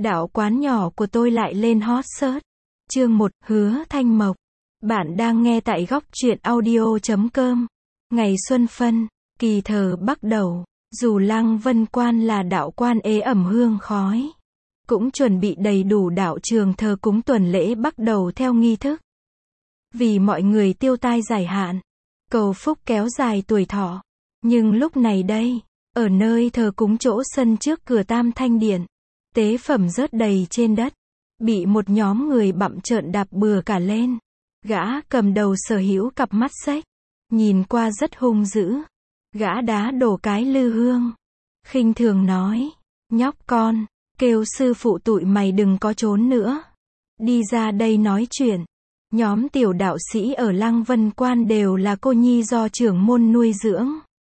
Đạo quán nhỏ của tôi lại lên hot search. Chương 1, Hứa Thanh Mộc. Bạn đang nghe tại góc truyện audio.com. Ngày xuân phân, kỳ thờ bắt đầu. Dù Lăng Vân Quan là đạo quan ế ẩm hương khói, cũng chuẩn bị đầy đủ đạo trường thờ cúng tuần lễ bắt đầu theo nghi thức. Vì mọi người tiêu tai giải hạn, cầu phúc kéo dài tuổi thọ. Nhưng lúc này đây, ở nơi thờ cúng chỗ sân trước cửa Tam Thanh Điện, tế phẩm rớt đầy trên đất, bị một nhóm người bặm trợn đạp bừa cả lên. Gã cầm đầu sở hữu cặp mắt xếch, nhìn qua rất hung dữ. Gã đá đổ cái lư hương, khinh thường nói: nhóc con, kêu sư phụ tụi mày đừng có trốn nữa, đi ra đây nói chuyện. Nhóm tiểu đạo sĩ ở Lăng Vân Quan đều là cô nhi do trưởng môn nuôi dưỡng,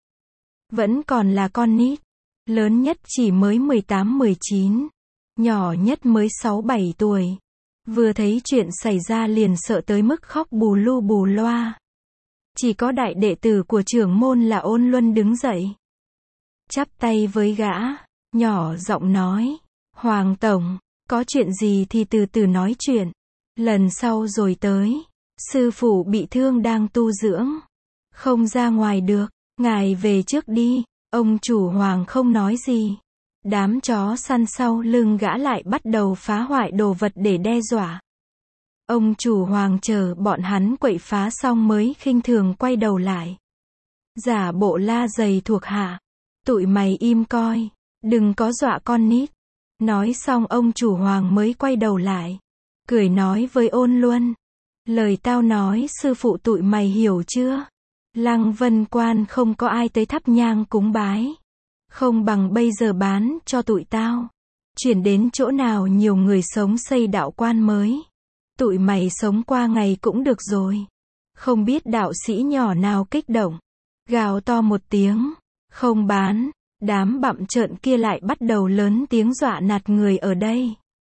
vẫn còn là con nít, lớn nhất chỉ mới 18-19, nhỏ nhất mới 6-7 tuổi. Vừa thấy chuyện xảy ra liền sợ tới mức khóc bù lu bù loa. Chỉ có đại đệ tử của trưởng môn là Ôn Luân đứng dậy, chắp tay với gã, nhỏ giọng nói: Hoàng tổng, có chuyện gì thì từ từ nói chuyện, lần sau rồi tới. Sư phụ bị thương đang tu dưỡng, không ra ngoài được, ngài về trước đi. Ông chủ Hoàng không nói gì. Đám chó săn sau lưng gã lại bắt đầu phá hoại đồ vật để đe dọa. Ông chủ Hoàng chờ bọn hắn quậy phá xong mới khinh thường quay đầu lại, giả bộ la giày thuộc hạ: tụi mày im coi, đừng có dọa con nít. Nói xong ông chủ Hoàng mới quay đầu lại, cười nói với Ôn Luân: lời tao nói sư phụ tụi mày hiểu chưa? Lăng Vân Quan không có ai tới thắp nhang cúng bái, không bằng bây giờ bán cho tụi tao, chuyển đến chỗ nào nhiều người sống xây đạo quan mới. Tụi mày sống qua ngày cũng được rồi. Không biết đạo sĩ nhỏ nào kích động, gào to một tiếng: không bán. Đám bặm trợn kia lại bắt đầu lớn tiếng dọa nạt người ở đây.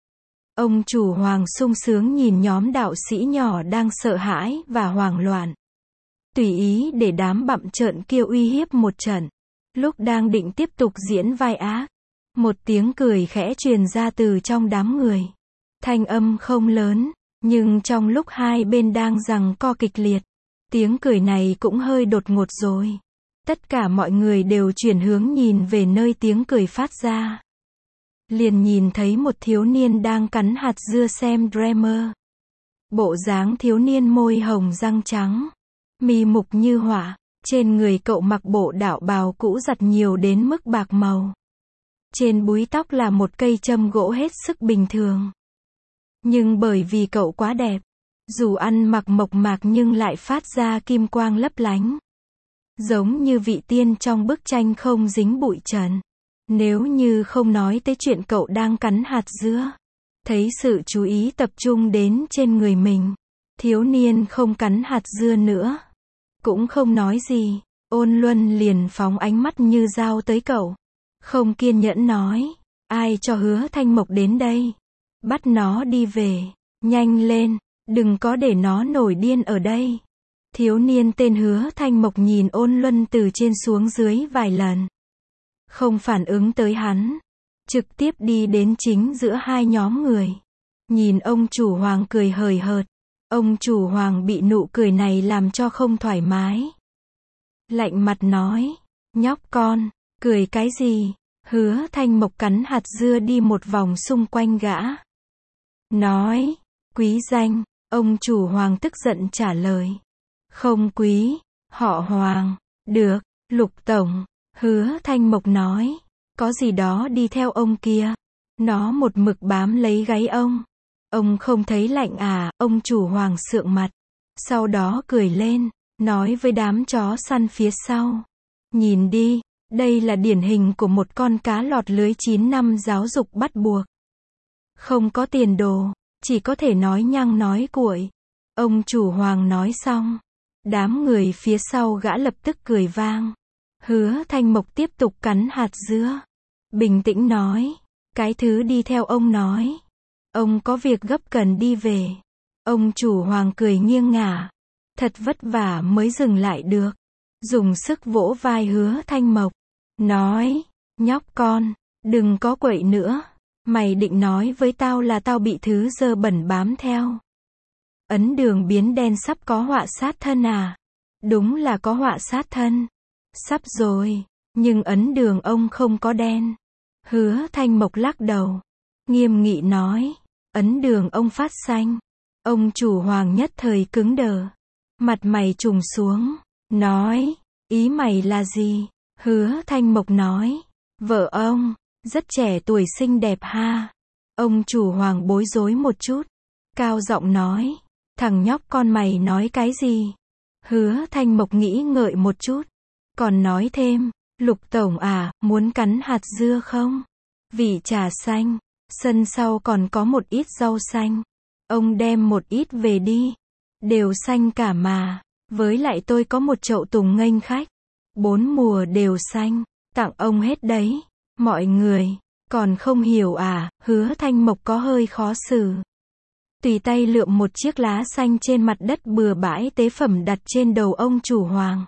Ông chủ Hoàng sung sướng nhìn nhóm đạo sĩ nhỏ đang sợ hãi và hoảng loạn, tùy ý để đám bặm trợn kia uy hiếp một trận. Lúc đang định tiếp tục diễn vai ác, một tiếng cười khẽ truyền ra từ trong đám người. Thanh âm không lớn, nhưng trong lúc hai bên đang giằng co kịch liệt, tiếng cười này cũng hơi đột ngột rồi. Tất cả mọi người đều chuyển hướng nhìn về nơi tiếng cười phát ra. Liền nhìn thấy một thiếu niên đang cắn hạt dưa xem drama. Bộ dáng thiếu niên môi hồng răng trắng, mi mục như họa. Trên người cậu mặc bộ đạo bào cũ giặt nhiều đến mức bạc màu. Trên búi tóc là một cây châm gỗ hết sức bình thường. Nhưng bởi vì cậu quá đẹp, dù ăn mặc mộc mạc nhưng lại phát ra kim quang lấp lánh, giống như vị tiên trong bức tranh không dính bụi trần. Nếu như không nói tới chuyện cậu đang cắn hạt dưa, thấy sự chú ý tập trung đến trên người mình, thiếu niên không cắn hạt dưa nữa, cũng không nói gì. Ôn Luân liền phóng ánh mắt như dao tới cậu, không kiên nhẫn nói: ai cho Hứa Thanh Mộc đến đây? Bắt nó đi về, nhanh lên, đừng có để nó nổi điên ở đây. Thiếu niên tên Hứa Thanh Mộc nhìn Ôn Luân từ trên xuống dưới vài lần, không phản ứng tới hắn, trực tiếp đi đến chính giữa hai nhóm người. Nhìn ông chủ Hoàng cười hời hợt, ông chủ Hoàng bị nụ cười này làm cho không thoải mái. Lạnh mặt nói: nhóc con, cười cái gì? Hứa Thanh Mộc cắn hạt dưa đi một vòng xung quanh gã, nói: quý danh. Ông chủ Hoàng tức giận trả lời: không quý, họ Hoàng. Được, Lục tổng. Hứa Thanh Mộc nói: có gì đó đi theo ông kia, nó một mực bám lấy gáy ông. Ông không thấy lạnh à? Ông chủ Hoàng sượng mặt, sau đó cười lên, nói với đám chó săn phía sau: nhìn đi, đây là điển hình của một con cá lọt lưới 9 năm giáo dục bắt buộc, không có tiền đồ, chỉ có thể nói nhăng nói cuội. Ông chủ Hoàng nói xong, đám người phía sau gã lập tức cười vang. Hứa Thanh Mộc tiếp tục cắn hạt dưa, bình tĩnh nói: cái thứ đi theo ông nói, ông có việc gấp cần đi về. Ông chủ Hoàng cười nghiêng ngả, thật vất vả mới dừng lại được, dùng sức vỗ vai Hứa Thanh Mộc, nói: nhóc con, đừng có quậy nữa, Mày định nói với tao là tao bị thứ dơ bẩn bám theo. Ấn Đường biến đen sắp có họa sát thân à? Đúng là có họa sát thân. Sắp rồi, nhưng Ấn Đường ông không có đen. Hứa Thanh Mộc lắc đầu, nghiêm nghị nói, Ấn Đường ông phát xanh. Ông chủ Hoàng nhất thời cứng đờ, mặt mày trùng xuống, nói, ý mày là gì? Hứa Thanh Mộc nói, vợ ông, rất trẻ tuổi xinh đẹp ha. Ông chủ Hoàng bối rối một chút, cao giọng nói, thằng nhóc con mày nói cái gì? Hứa Thanh Mộc nghĩ ngợi một chút, còn nói thêm, Lục tổng à, muốn cắn hạt dưa không? Vị trà xanh, sân sau còn có một ít rau xanh. Ông đem một ít về đi. Đều xanh cả mà. Với lại tôi có một chậu tùng nghênh khách. 4 mùa đều xanh. Tặng ông hết đấy. Mọi người, còn không hiểu à? Hứa Thanh Mộc có hơi khó xử. Tùy tay lượm một chiếc lá xanh trên mặt đất bừa bãi tế phẩm đặt trên đầu ông chủ Hoàng.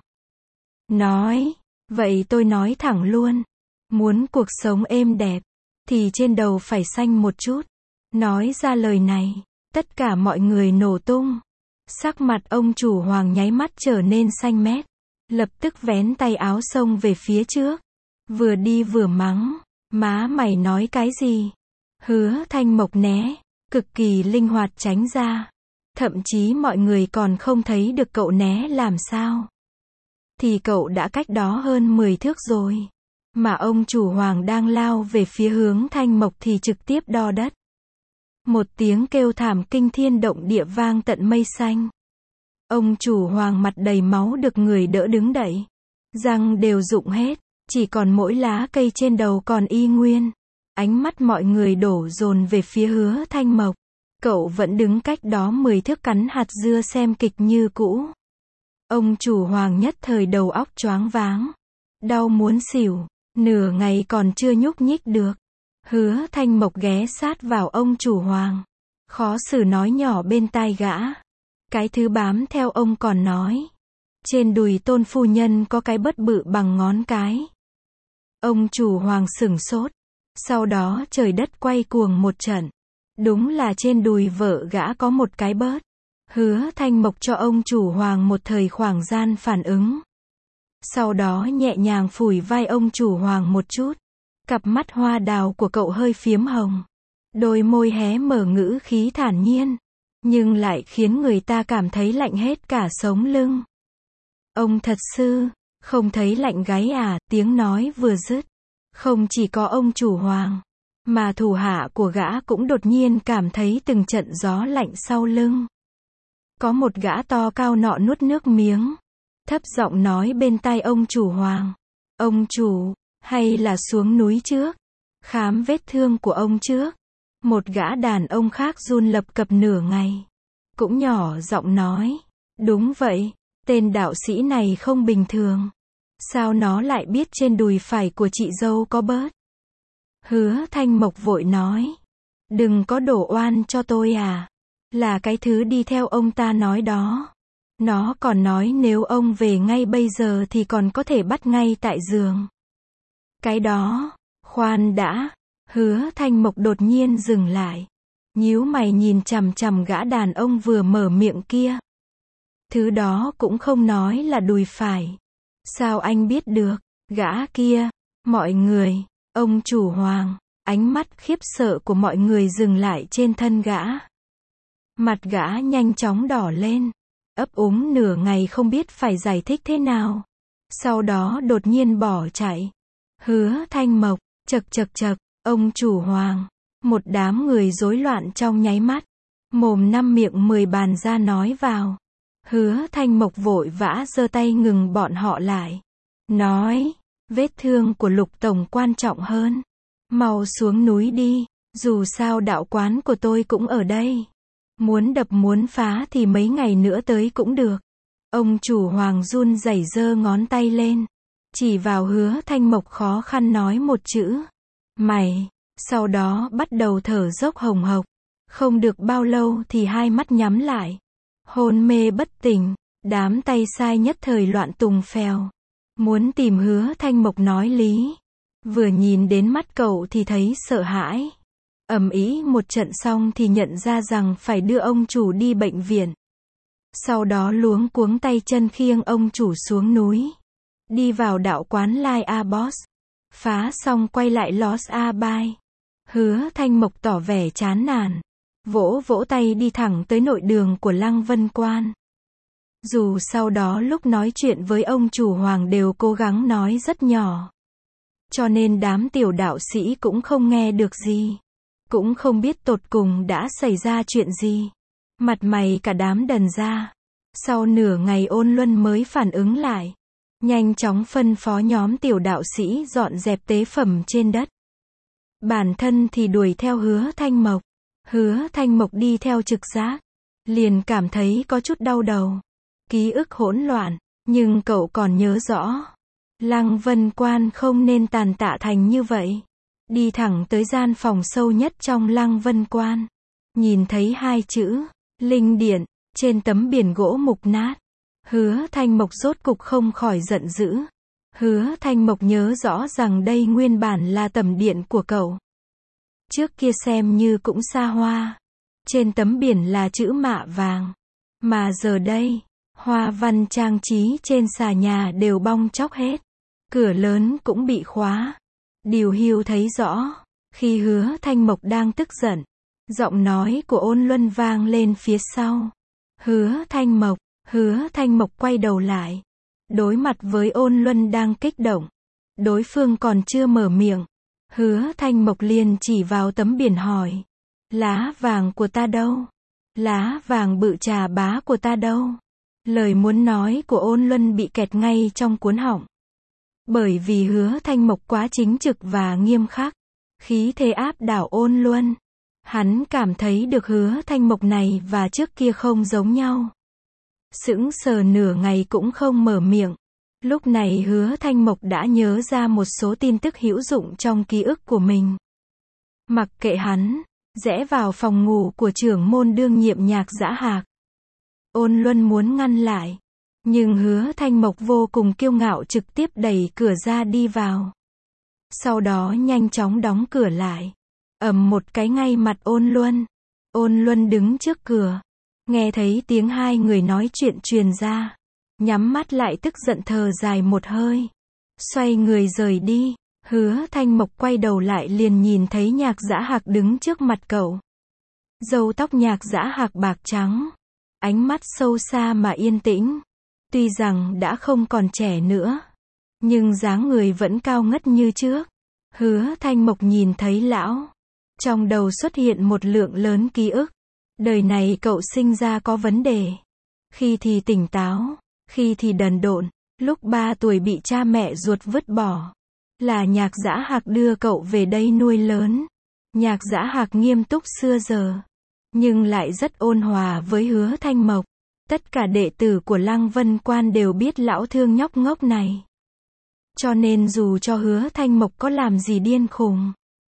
Nói, vậy tôi nói thẳng luôn. Muốn cuộc sống êm đẹp, thì trên đầu phải xanh một chút. Nói ra lời này, tất cả mọi người nổ tung. Sắc mặt ông chủ Hoàng nháy mắt trở nên xanh mét. Lập tức vén tay áo xông về phía trước. Vừa đi vừa mắng, má mày nói cái gì? Hứa Thanh Mộc né, cực kỳ linh hoạt tránh ra. Thậm chí mọi người còn không thấy được cậu né làm sao. Thì cậu đã cách đó hơn 10 thước rồi. Mà ông chủ Hoàng đang lao về phía hướng Thanh Mộc thì trực tiếp đo đất. Một tiếng kêu thảm kinh thiên động địa vang tận mây xanh. Ông chủ Hoàng mặt đầy máu được người đỡ đứng đậy. Răng đều rụng hết, chỉ còn mỗi lá cây trên đầu còn y nguyên. Ánh mắt mọi người đổ dồn về phía Hứa Thanh Mộc. Cậu vẫn đứng cách đó 10 thước cắn hạt dưa xem kịch như cũ. Ông chủ Hoàng nhất thời đầu óc choáng váng. Đau muốn xỉu. Nửa ngày còn chưa nhúc nhích được. Hứa Thanh Mộc ghé sát vào ông chủ Hoàng. Khó xử nói nhỏ bên tai gã. Cái thứ bám theo ông còn nói. Trên đùi Tôn phu nhân có cái bớt bự bằng ngón cái. Ông chủ Hoàng sửng sốt. Sau đó trời đất quay cuồng một trận. Đúng là trên đùi vợ gã có một cái bớt. Hứa Thanh Mộc cho ông chủ Hoàng một thời khoảng gian phản ứng. Sau đó nhẹ nhàng phủi vai ông chủ Hoàng một chút. Cặp mắt hoa đào của cậu hơi phiếm hồng. Đôi môi hé mở ngữ khí thản nhiên. Nhưng lại khiến người ta cảm thấy lạnh hết cả sống lưng. Ông thật sự không thấy lạnh gáy à? Tiếng nói vừa dứt. Không chỉ có ông chủ Hoàng, mà thủ hạ của gã cũng đột nhiên cảm thấy từng trận gió lạnh sau lưng. Có một gã to cao nọ nuốt nước miếng. Thấp giọng nói bên tai ông chủ Hoàng. Ông chủ, hay là xuống núi trước? Khám vết thương của ông trước. Một gã đàn ông khác run lập cập nửa ngày. Cũng nhỏ giọng nói. Đúng vậy, tên đạo sĩ này không bình thường. Sao nó lại biết trên đùi phải của chị dâu có bớt? Hứa Thanh Mộc vội nói. Đừng có đổ oan cho tôi à. Là cái thứ đi theo ông ta nói đó. Nó còn nói nếu ông về ngay bây giờ thì còn có thể bắt ngay tại giường. Cái đó, khoan đã. Hứa Thanh Mộc đột nhiên dừng lại. Nhíu mày nhìn chằm chằm gã đàn ông vừa mở miệng kia. Thứ đó cũng không nói là đùi phải. Sao anh biết được? Gã kia, mọi người, ông chủ Hoàng, ánh mắt khiếp sợ của mọi người dừng lại trên thân gã. Mặt gã nhanh chóng đỏ lên. Ấp úng nửa ngày không biết phải giải thích thế nào. Sau đó đột nhiên bỏ chạy. Hứa Thanh Mộc, chậc chậc chậc, ông chủ Hoàng. Một đám người rối loạn trong nháy mắt. Mồm năm miệng 10 bàn ra nói vào. Hứa Thanh Mộc vội vã giơ tay ngừng bọn họ lại. Nói, vết thương của Lục tổng quan trọng hơn. Mau xuống núi đi, dù sao đạo quán của tôi cũng ở đây. Muốn đập muốn phá thì mấy ngày nữa tới cũng được. Ông chủ Hoàng run rẩy giơ ngón tay lên. Chỉ vào Hứa Thanh Mộc khó khăn nói một chữ. Mày. Sau đó bắt đầu thở dốc hồng hộc. Không được bao lâu thì hai mắt nhắm lại. Hôn mê bất tỉnh. Đám tay sai nhất thời loạn tùng phèo. Muốn tìm Hứa Thanh Mộc nói lý. Vừa nhìn đến mắt cậu thì thấy sợ hãi. Ầm ĩ một trận xong thì nhận ra rằng phải đưa ông chủ đi bệnh viện. Sau đó luống cuống tay chân khiêng ông chủ xuống núi. Đi vào đạo quán Lai A Boss. Phá xong quay lại Los Abai. Hứa Thanh Mộc tỏ vẻ chán nản. Vỗ vỗ tay đi thẳng tới nội đường của Lăng Vân Quan. Dù sau đó lúc nói chuyện với ông chủ Hoàng đều cố gắng nói rất nhỏ. Cho nên đám tiểu đạo sĩ cũng không nghe được gì. Cũng không biết tột cùng đã xảy ra chuyện gì. Mặt mày cả đám đần ra. Sau nửa ngày Ôn Luân mới phản ứng lại. Nhanh chóng phân phó nhóm tiểu đạo sĩ dọn dẹp tế phẩm trên đất. Bản thân thì đuổi theo Hứa Thanh Mộc. Hứa Thanh Mộc đi theo trực giác. Liền cảm thấy có chút đau đầu. Ký ức hỗn loạn. Nhưng cậu còn nhớ rõ. Lăng Vân Quan không nên tàn tạ thành như vậy. Đi thẳng tới gian phòng sâu nhất trong Lăng Vân Quan. Nhìn thấy hai chữ Linh Điện trên tấm biển gỗ mục nát. Hứa Thanh Mộc rốt cục không khỏi giận dữ. Hứa Thanh Mộc nhớ rõ rằng đây nguyên bản là tẩm điện của cậu. Trước kia xem như cũng xa hoa. Trên tấm biển là chữ mạ vàng. Mà giờ đây, hoa văn trang trí trên xà nhà đều bong tróc hết. Cửa lớn cũng bị khóa. Điều Hưu thấy rõ. Khi Hứa Thanh Mộc đang tức giận, giọng nói của Ôn Luân vang lên phía sau. Hứa Thanh Mộc. Hứa Thanh Mộc quay đầu lại. Đối mặt với Ôn Luân đang kích động. Đối phương còn chưa mở miệng. Hứa Thanh Mộc liền chỉ vào tấm biển hỏi. Lá vàng của ta đâu? Lá vàng bự trà bá của ta đâu? Lời muốn nói của Ôn Luân bị kẹt ngay trong cuống họng. Bởi vì Hứa Thanh Mộc quá chính trực và nghiêm khắc. Khí thế áp đảo Ôn Luân. Hắn cảm thấy được Hứa Thanh Mộc này và trước kia không giống nhau. Sững sờ nửa ngày cũng không mở miệng. Lúc này Hứa Thanh Mộc đã nhớ ra một số tin tức hữu dụng trong ký ức của mình. Mặc kệ hắn, rẽ vào phòng ngủ của trưởng môn đương nhiệm Nhạc Dã Hạc. Ôn Luân muốn ngăn lại. Nhưng Hứa Thanh Mộc vô cùng kiêu ngạo trực tiếp đẩy cửa ra đi vào. Sau đó nhanh chóng đóng cửa lại. Ầm một cái ngay mặt Ôn Luân. Ôn Luân đứng trước cửa. Nghe thấy tiếng hai người nói chuyện truyền ra. Nhắm mắt lại tức giận thở dài một hơi. Xoay người rời đi. Hứa Thanh Mộc quay đầu lại liền nhìn thấy Nhạc Dã Hạc đứng trước mặt cậu. Râu tóc Nhạc Dã Hạc bạc trắng. Ánh mắt sâu xa mà yên tĩnh. Tuy rằng đã không còn trẻ nữa. Nhưng dáng người vẫn cao ngất như trước. Hứa Thanh Mộc nhìn thấy lão. Trong đầu xuất hiện một lượng lớn ký ức. Đời này cậu sinh ra có vấn đề. Khi thì tỉnh táo. Khi thì đần độn. Lúc 3 tuổi bị cha mẹ ruột vứt bỏ. Là Nhạc Dã Hạc đưa cậu về đây nuôi lớn. Nhạc Dã Hạc nghiêm túc xưa giờ. Nhưng lại rất ôn hòa với Hứa Thanh Mộc. Tất cả đệ tử của Lăng Vân Quan đều biết lão thương nhóc ngốc này. Cho nên dù cho Hứa Thanh Mộc có làm gì điên khùng,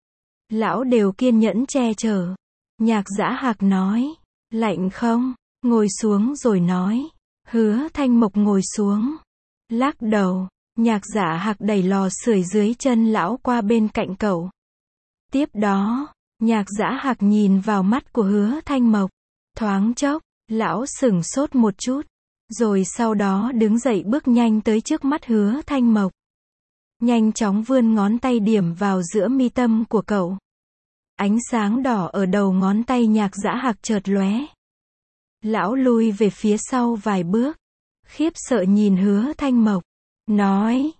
lão đều kiên nhẫn che chở. Nhạc Dã Hạc nói. Lạnh không? Ngồi xuống rồi nói. Hứa Thanh Mộc ngồi xuống. Lắc đầu. Nhạc Dã Hạc đẩy lò sưởi dưới chân lão qua bên cạnh cậu. Tiếp đó, Nhạc Dã Hạc nhìn vào mắt của Hứa Thanh Mộc. Thoáng chốc, lão sửng sốt một chút. Rồi sau đó đứng dậy bước nhanh tới trước mắt Hứa Thanh Mộc. Nhanh chóng vươn ngón tay điểm vào giữa mi tâm của cậu. Ánh sáng đỏ ở đầu ngón tay Nhạc Dã Hạc chợt lóe. Lão lui về phía sau vài bước. Khiếp sợ nhìn Hứa Thanh Mộc. Nói.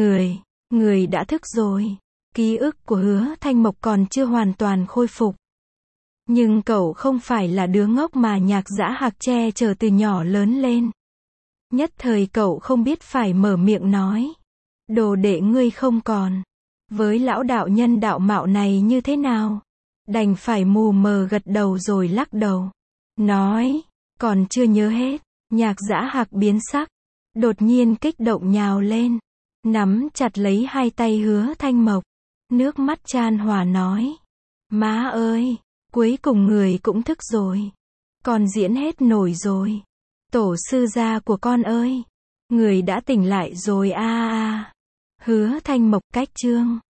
Người đã thức rồi. Ký ức của Hứa Thanh Mộc còn chưa hoàn toàn khôi phục. Nhưng cậu không phải là đứa ngốc mà Nhạc Dã Hạc che chở từ nhỏ lớn lên. Nhất thời cậu không biết phải mở miệng nói. Đồ đệ ngươi không còn. Với lão đạo nhân đạo mạo này như thế nào? Đành phải mù mờ gật đầu rồi lắc đầu. Nói. Còn chưa nhớ hết. Nhạc Dã Hạc biến sắc. Đột nhiên kích động nhào lên. Nắm chặt lấy hai tay Hứa Thanh Mộc. Nước mắt chan hòa nói. Má ơi. Cuối cùng người cũng thức rồi. Con diễn hết nổi rồi. Tổ sư gia của con ơi. Người đã tỉnh lại rồi a. Hứa Thanh Mộc cách chương.